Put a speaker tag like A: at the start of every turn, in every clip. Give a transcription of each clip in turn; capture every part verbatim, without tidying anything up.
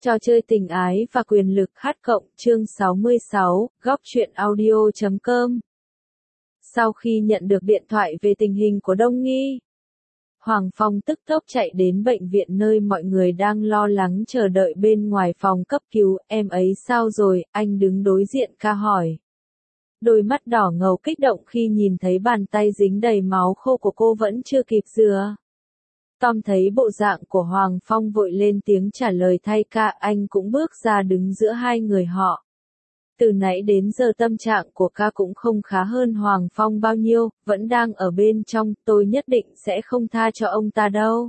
A: Trò chơi tình ái và quyền lực hát cộng chương sáu mươi sáu, góc truyện audio chấm com. Sau khi nhận được điện thoại về tình hình của Đông Nghi, Hoàng Phong tức tốc chạy đến bệnh viện nơi mọi người đang lo lắng chờ đợi bên ngoài phòng cấp cứu. Em ấy sao rồi? Anh đứng đối diện ca hỏi. Đôi mắt đỏ ngầu kích động khi nhìn thấy bàn tay dính đầy máu khô của cô vẫn chưa kịp rửa. Tom thấy bộ dạng của Hoàng Phong vội lên tiếng trả lời thay ca, anh cũng bước ra đứng giữa hai người họ. Từ nãy đến giờ tâm trạng của ca cũng không khá hơn Hoàng Phong bao nhiêu, vẫn đang ở bên trong, tôi nhất định sẽ không tha cho ông ta đâu.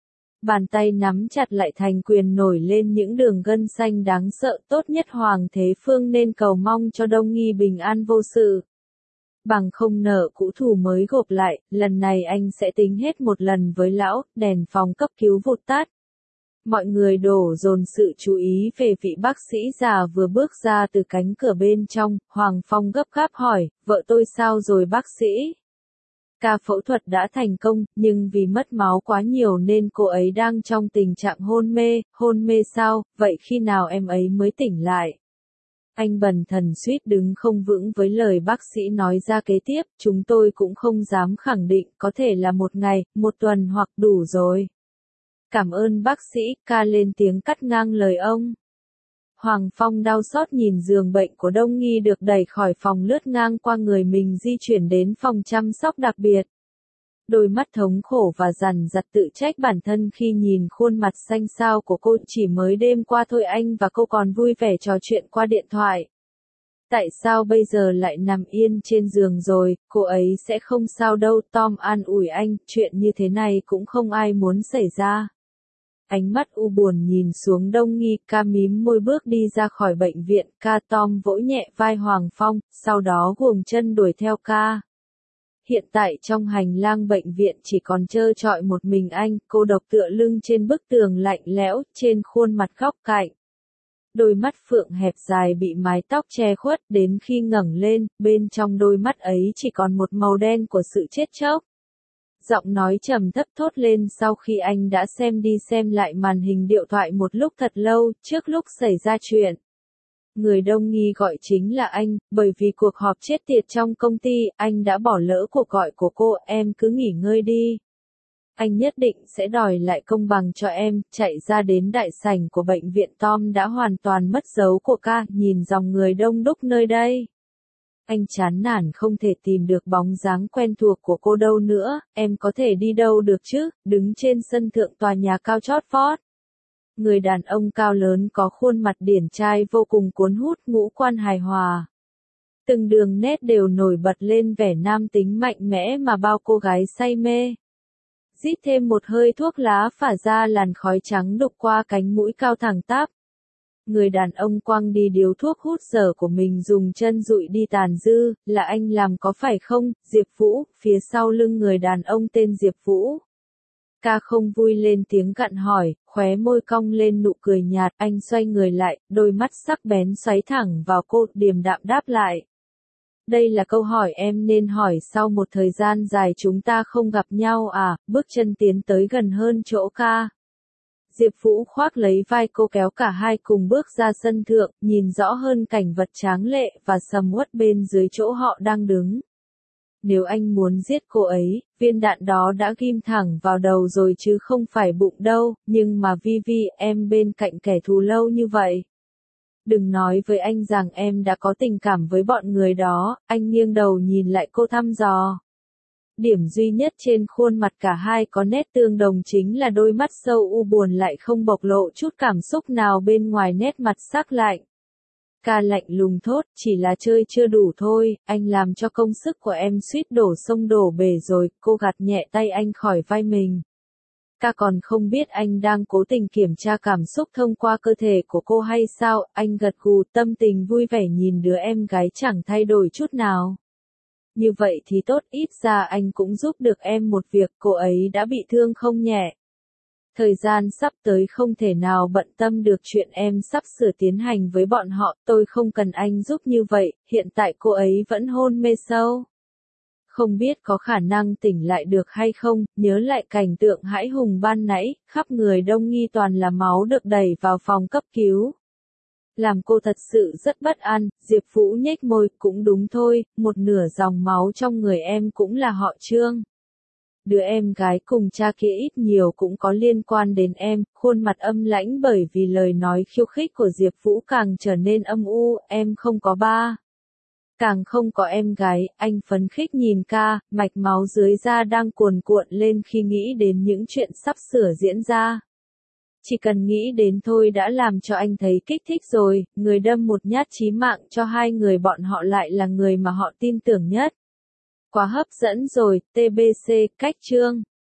A: Bàn tay nắm chặt lại thành quyền nổi lên những đường gân xanh đáng sợ, tốt nhất Hoàng Thế Phương nên cầu mong cho Đông Nghi bình an vô sự. Bằng không nợ cũ thù mới gộp lại, lần này anh sẽ tính hết một lần với lão. Đèn phòng cấp cứu vụt tắt. Mọi người đổ dồn sự chú ý về vị bác sĩ già vừa bước ra từ cánh cửa bên trong. Hoàng Phong gấp gáp hỏi, vợ tôi sao rồi bác sĩ? Ca phẫu thuật đã thành công, nhưng vì mất máu quá nhiều nên cô ấy đang trong tình trạng hôn mê. Hôn mê sao? Vậy khi nào em ấy mới tỉnh lại? Anh bần thần suýt đứng không vững với lời bác sĩ nói ra kế tiếp, chúng tôi cũng không dám khẳng định, có thể là một ngày, một tuần hoặc đủ rồi. Cảm ơn bác sĩ, ca lên tiếng cắt ngang lời ông. Hoàng Phong đau xót nhìn giường bệnh của Đông Nghi được đẩy khỏi phòng lướt ngang qua người mình di chuyển đến phòng chăm sóc đặc biệt. Đôi mắt thống khổ và dằn dặt tự trách bản thân khi nhìn khuôn mặt xanh xao của cô. Chỉ mới đêm qua thôi anh và cô còn vui vẻ trò chuyện qua điện thoại. Tại sao bây giờ lại nằm yên trên giường rồi? Cô ấy sẽ không sao đâu. Tom an ủi anh, chuyện như thế này cũng không ai muốn xảy ra. Ánh mắt u buồn nhìn xuống Đông Nghi, ca mím môi bước đi ra khỏi bệnh viện. Ca Tom vỗ nhẹ vai Hoàng Phong, sau đó guồng chân đuổi theo ca. Hiện tại trong hành lang bệnh viện chỉ còn trơ trọi một mình anh, cô độc tựa lưng trên bức tường lạnh lẽo, trên khuôn mặt góc cạnh. Đôi mắt phượng hẹp dài bị mái tóc che khuất, đến khi ngẩng lên, bên trong đôi mắt ấy chỉ còn một màu đen của sự chết chóc. Giọng nói trầm thấp thốt lên sau khi anh đã xem đi xem lại màn hình điện thoại một lúc thật lâu, trước lúc xảy ra chuyện. Người Đông Nghi gọi chính là anh, bởi vì cuộc họp chết tiệt trong công ty, anh đã bỏ lỡ cuộc gọi của cô, em cứ nghỉ ngơi đi. Anh nhất định sẽ đòi lại công bằng cho em. Chạy ra đến đại sảnh của bệnh viện, Tom đã hoàn toàn mất dấu của ca, nhìn dòng người đông đúc nơi đây. Anh chán nản không thể tìm được bóng dáng quen thuộc của cô đâu nữa, em có thể đi đâu được chứ, đứng trên sân thượng tòa nhà cao chót vót. Người đàn ông cao lớn có khuôn mặt điển trai vô cùng cuốn hút, ngũ quan hài hòa. Từng đường nét đều nổi bật lên vẻ nam tính mạnh mẽ mà bao cô gái say mê. Rít thêm một hơi thuốc lá phả ra làn khói trắng đục qua cánh mũi cao thẳng tắp. Người đàn ông quăng đi điếu thuốc hút dở của mình dùng chân dụi đi tàn dư, là anh làm có phải không, Diệp Vũ, phía sau lưng người đàn ông tên Diệp Vũ. Ca không vui lên tiếng gặn hỏi, khóe môi cong lên nụ cười nhạt, anh xoay người lại, đôi mắt sắc bén xoáy thẳng vào cô, điềm đạm đáp lại. Đây là câu hỏi em nên hỏi sau một thời gian dài chúng ta không gặp nhau à, bước chân tiến tới gần hơn chỗ ca. Diệp Vũ khoác lấy vai cô kéo cả hai cùng bước ra sân thượng, nhìn rõ hơn cảnh vật tráng lệ và sầm uất bên dưới chỗ họ đang đứng. Nếu anh muốn giết cô ấy, viên đạn đó đã ghim thẳng vào đầu rồi chứ không phải bụng đâu, nhưng mà Vi Vi, em bên cạnh kẻ thù lâu như vậy. Đừng nói với anh rằng em đã có tình cảm với bọn người đó, anh nghiêng đầu nhìn lại cô thăm dò. Điểm duy nhất trên khuôn mặt cả hai có nét tương đồng chính là đôi mắt sâu u buồn lại không bộc lộ chút cảm xúc nào bên ngoài nét mặt sắc lạnh. Ca lạnh lùng thốt, chỉ là chơi chưa đủ thôi, anh làm cho công sức của em suýt đổ sông đổ bể rồi, cô gạt nhẹ tay anh khỏi vai mình. Ca còn không biết anh đang cố tình kiểm tra cảm xúc thông qua cơ thể của cô hay sao, anh gật gù tâm tình vui vẻ nhìn đứa em gái chẳng thay đổi chút nào. Như vậy thì tốt, ít ra anh cũng giúp được em một việc, cô ấy đã bị thương không nhẹ. Thời gian sắp tới không thể nào bận tâm được chuyện em sắp sửa tiến hành với bọn họ, tôi không cần anh giúp như vậy, hiện tại cô ấy vẫn hôn mê sâu. Không biết có khả năng tỉnh lại được hay không, nhớ lại cảnh tượng hãi hùng ban nãy, khắp người Đông Nghi toàn là máu được đẩy vào phòng cấp cứu. Làm cô thật sự rất bất an, Diệp Vũ nhếch môi, cũng đúng thôi, một nửa dòng máu trong người em cũng là họ Trương. Đứa em gái cùng cha kia ít nhiều cũng có liên quan đến em, khuôn mặt âm lãnh bởi vì lời nói khiêu khích của Diệp Vũ càng trở nên âm u, em không có ba. Càng không có em gái, anh phấn khích nhìn ca, mạch máu dưới da đang cuồn cuộn lên khi nghĩ đến những chuyện sắp sửa diễn ra. Chỉ cần nghĩ đến thôi đã làm cho anh thấy kích thích rồi, người đâm một nhát chí mạng cho hai người bọn họ lại là người mà họ tin tưởng nhất. Quá hấp dẫn rồi, tê bê xê, cách Trương.